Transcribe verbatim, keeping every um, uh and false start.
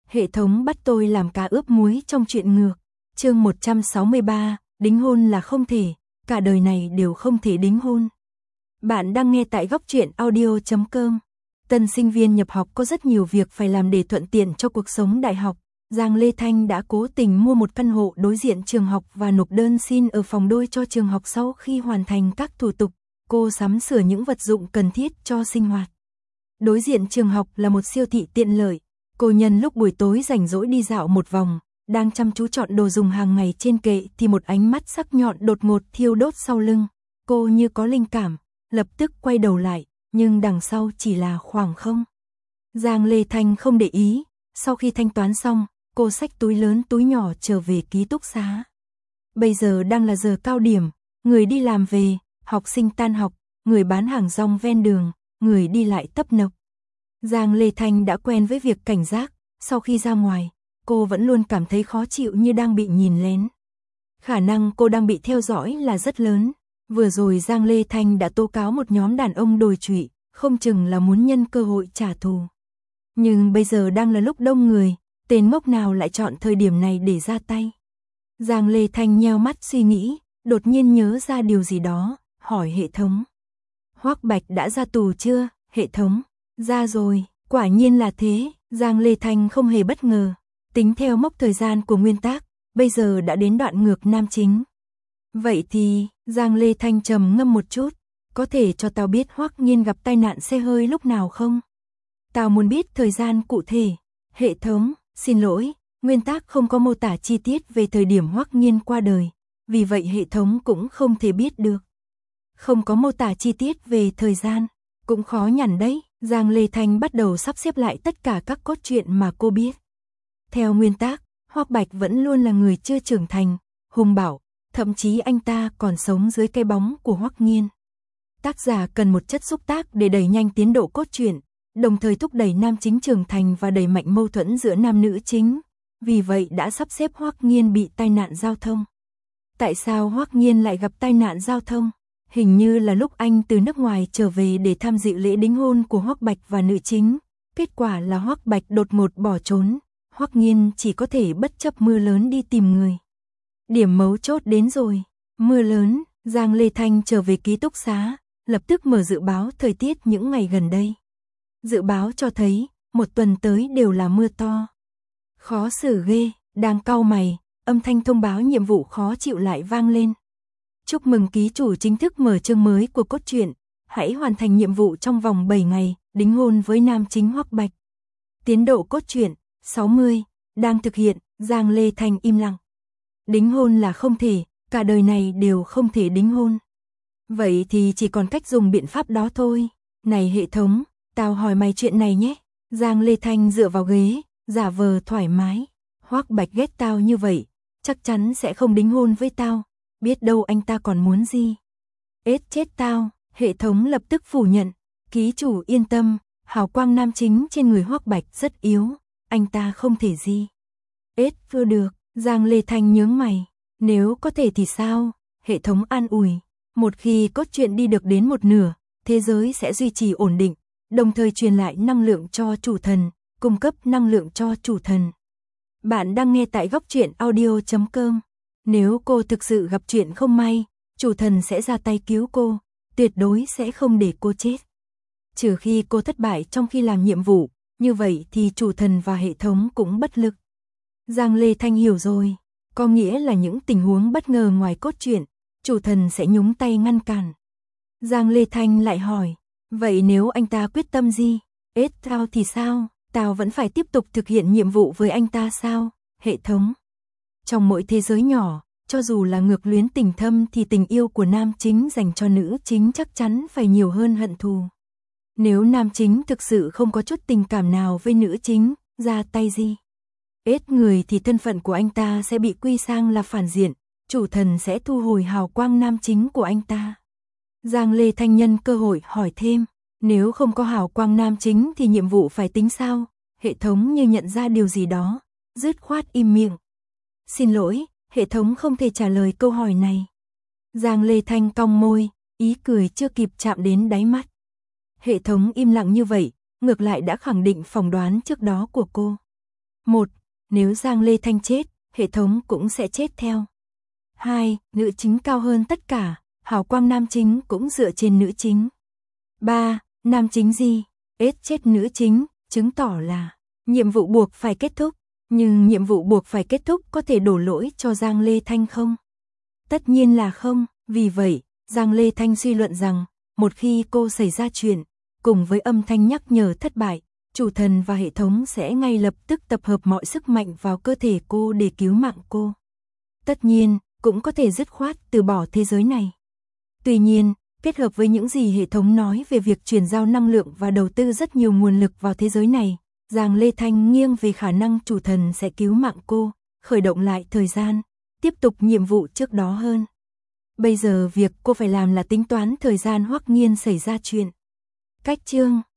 Hệ thống bắt tôi làm cá ướp muối trong chuyện ngược. Chương một trăm sáu mươi ba, đính hôn là không thể, cả đời này đều không thể đính hôn. Bạn đang nghe tại góc truyện audio chấm com. Tân sinh viên nhập học có rất nhiều việc phải làm để thuận tiện cho cuộc sống đại học. Giang Lê Thanh đã cố tình mua một căn hộ đối diện trường học và nộp đơn xin ở phòng đôi cho trường học. Sau khi hoàn thành các thủ tục, cô sắm sửa những vật dụng cần thiết cho sinh hoạt. Đối diện trường học là một siêu thị tiện lợi. Cô nhân lúc buổi tối rảnh rỗi đi dạo một vòng, đang chăm chú chọn đồ dùng hàng ngày trên kệ thì một ánh mắt sắc nhọn đột ngột thiêu đốt sau lưng. Cô như có linh cảm, lập tức quay đầu lại, nhưng đằng sau chỉ là khoảng không. Giang Lê Thanh không để ý, sau khi thanh toán xong, cô xách túi lớn túi nhỏ trở về ký túc xá. Bây giờ đang là giờ cao điểm, người đi làm về, học sinh tan học, người bán hàng rong ven đường, người đi lại tấp nập. Giang Lê Thanh đã quen với việc cảnh giác, sau khi ra ngoài, cô vẫn luôn cảm thấy khó chịu như đang bị nhìn lén. Khả năng cô đang bị theo dõi là rất lớn. Vừa rồi Giang Lê Thanh đã tố cáo một nhóm đàn ông đồi trụy, không chừng là muốn nhân cơ hội trả thù. Nhưng bây giờ đang là lúc đông người, tên ngốc nào lại chọn thời điểm này để ra tay. Giang Lê Thanh nheo mắt suy nghĩ, đột nhiên nhớ ra điều gì đó, hỏi hệ thống. Hoắc Bạch đã ra tù chưa, hệ thống? Ra rồi, quả nhiên là thế. Giang Lê Thanh không hề bất ngờ. Tính theo mốc thời gian của nguyên tác, bây giờ đã đến đoạn ngược nam chính. Vậy thì, Giang Lê Thanh trầm ngâm một chút, có thể cho tao biết Hoắc Nghiên gặp tai nạn xe hơi lúc nào không? Tao muốn biết thời gian cụ thể. Hệ thống, xin lỗi, nguyên tác không có mô tả chi tiết về thời điểm Hoắc Nghiên qua đời, vì vậy hệ thống cũng không thể biết được. Không có mô tả chi tiết về thời gian, cũng khó nhằn đấy. Giang Lê Thanh bắt đầu sắp xếp lại tất cả các cốt truyện mà cô biết. Theo nguyên tác, Hoắc Bạch vẫn luôn là người chưa trưởng thành, hung bạo, thậm chí anh ta còn sống dưới cái bóng của Hoắc Nghiên. Tác giả cần một chất xúc tác để đẩy nhanh tiến độ cốt truyện, đồng thời thúc đẩy nam chính trưởng thành và đẩy mạnh mâu thuẫn giữa nam nữ chính, vì vậy đã sắp xếp Hoắc Nghiên bị tai nạn giao thông. Tại sao Hoắc Nghiên lại gặp tai nạn giao thông? Hình như là lúc anh từ nước ngoài trở về để tham dự lễ đính hôn của Hoắc Bạch và nữ chính, kết quả là Hoắc Bạch đột ngột bỏ trốn, Hoắc Nghiên chỉ có thể bất chấp mưa lớn đi tìm người. Điểm mấu chốt đến rồi, mưa lớn. Giang Lê Thanh trở về ký túc xá, lập tức mở dự báo thời tiết những ngày gần đây. Dự báo cho thấy, một tuần tới đều là mưa to. Khó xử ghê, đang cau mày, âm thanh thông báo nhiệm vụ khó chịu lại vang lên. Chúc mừng ký chủ chính thức mở chương mới của cốt truyện, hãy hoàn thành nhiệm vụ trong vòng bảy ngày, đính hôn với nam chính Hoắc Bạch. Tiến độ cốt truyện, sáu mươi, đang thực hiện. Giang Lê Thanh im lặng. Đính hôn là không thể, cả đời này đều không thể đính hôn. Vậy thì chỉ còn cách dùng biện pháp đó thôi. Này hệ thống, tao hỏi mày chuyện này nhé. Giang Lê Thanh dựa vào ghế, giả vờ thoải mái. Hoắc Bạch ghét tao như vậy, chắc chắn sẽ không đính hôn với tao. Biết đâu anh ta còn muốn gì. Ết chết tao, hệ thống lập tức phủ nhận. Ký chủ yên tâm, hào quang nam chính trên người Hoắc Bạch rất yếu, anh ta không thể gì. Ết vừa được, Giang Lê Thanh nhướng mày. Nếu có thể thì sao? Hệ thống an ủi. Một khi cốt truyện đi được đến một nửa, thế giới sẽ duy trì ổn định, đồng thời truyền lại năng lượng cho chủ thần, cung cấp năng lượng cho chủ thần. Bạn đang nghe tại góc truyện audio chấm com. Nếu cô thực sự gặp chuyện không may, chủ thần sẽ ra tay cứu cô, tuyệt đối sẽ không để cô chết. Trừ khi cô thất bại trong khi làm nhiệm vụ, như vậy thì chủ thần và hệ thống cũng bất lực. Giang Lê Thanh hiểu rồi, có nghĩa là những tình huống bất ngờ ngoài cốt truyện, chủ thần sẽ nhúng tay ngăn cản. Giang Lê Thanh lại hỏi, vậy nếu anh ta quyết tâm gì? Ết tao thì sao? Tao vẫn phải tiếp tục thực hiện nhiệm vụ với anh ta sao? Hệ thống. Trong mỗi thế giới nhỏ, cho dù là ngược luyến tình thâm thì tình yêu của nam chính dành cho nữ chính chắc chắn phải nhiều hơn hận thù. Nếu nam chính thực sự không có chút tình cảm nào với nữ chính, ra tay gì? Ết người thì thân phận của anh ta sẽ bị quy sang là phản diện, chủ thần sẽ thu hồi hào quang nam chính của anh ta. Giang Lê Thanh nhân cơ hội hỏi thêm, nếu không có hào quang nam chính thì nhiệm vụ phải tính sao? Hệ thống như nhận ra điều gì đó, dứt khoát im miệng. Xin lỗi, hệ thống không thể trả lời câu hỏi này. Giang Lê Thanh cong môi, ý cười chưa kịp chạm đến đáy mắt. Hệ thống im lặng như vậy, ngược lại đã khẳng định phỏng đoán trước đó của cô. một. Nếu Giang Lê Thanh chết, hệ thống cũng sẽ chết theo. hai. Nữ chính cao hơn tất cả, hào quang nam chính cũng dựa trên nữ chính. ba. Nam chính gì? Ết chết nữ chính, chứng tỏ là nhiệm vụ buộc phải kết thúc. Nhưng nhiệm vụ buộc phải kết thúc có thể đổ lỗi cho Giang Lê Thanh không? Tất nhiên là không, vì vậy, Giang Lê Thanh suy luận rằng, một khi cô xảy ra chuyện, cùng với âm thanh nhắc nhở thất bại, chủ thần và hệ thống sẽ ngay lập tức tập hợp mọi sức mạnh vào cơ thể cô để cứu mạng cô. Tất nhiên, cũng có thể dứt khoát từ bỏ thế giới này. Tuy nhiên, kết hợp với những gì hệ thống nói về việc chuyển giao năng lượng và đầu tư rất nhiều nguồn lực vào thế giới này, Giang Lê Thanh nghiêng về khả năng chủ thần sẽ cứu mạng cô, khởi động lại thời gian, tiếp tục nhiệm vụ trước đó hơn. Bây giờ việc cô phải làm là tính toán thời gian Hoắc Nghiên xảy ra chuyện. Cách chương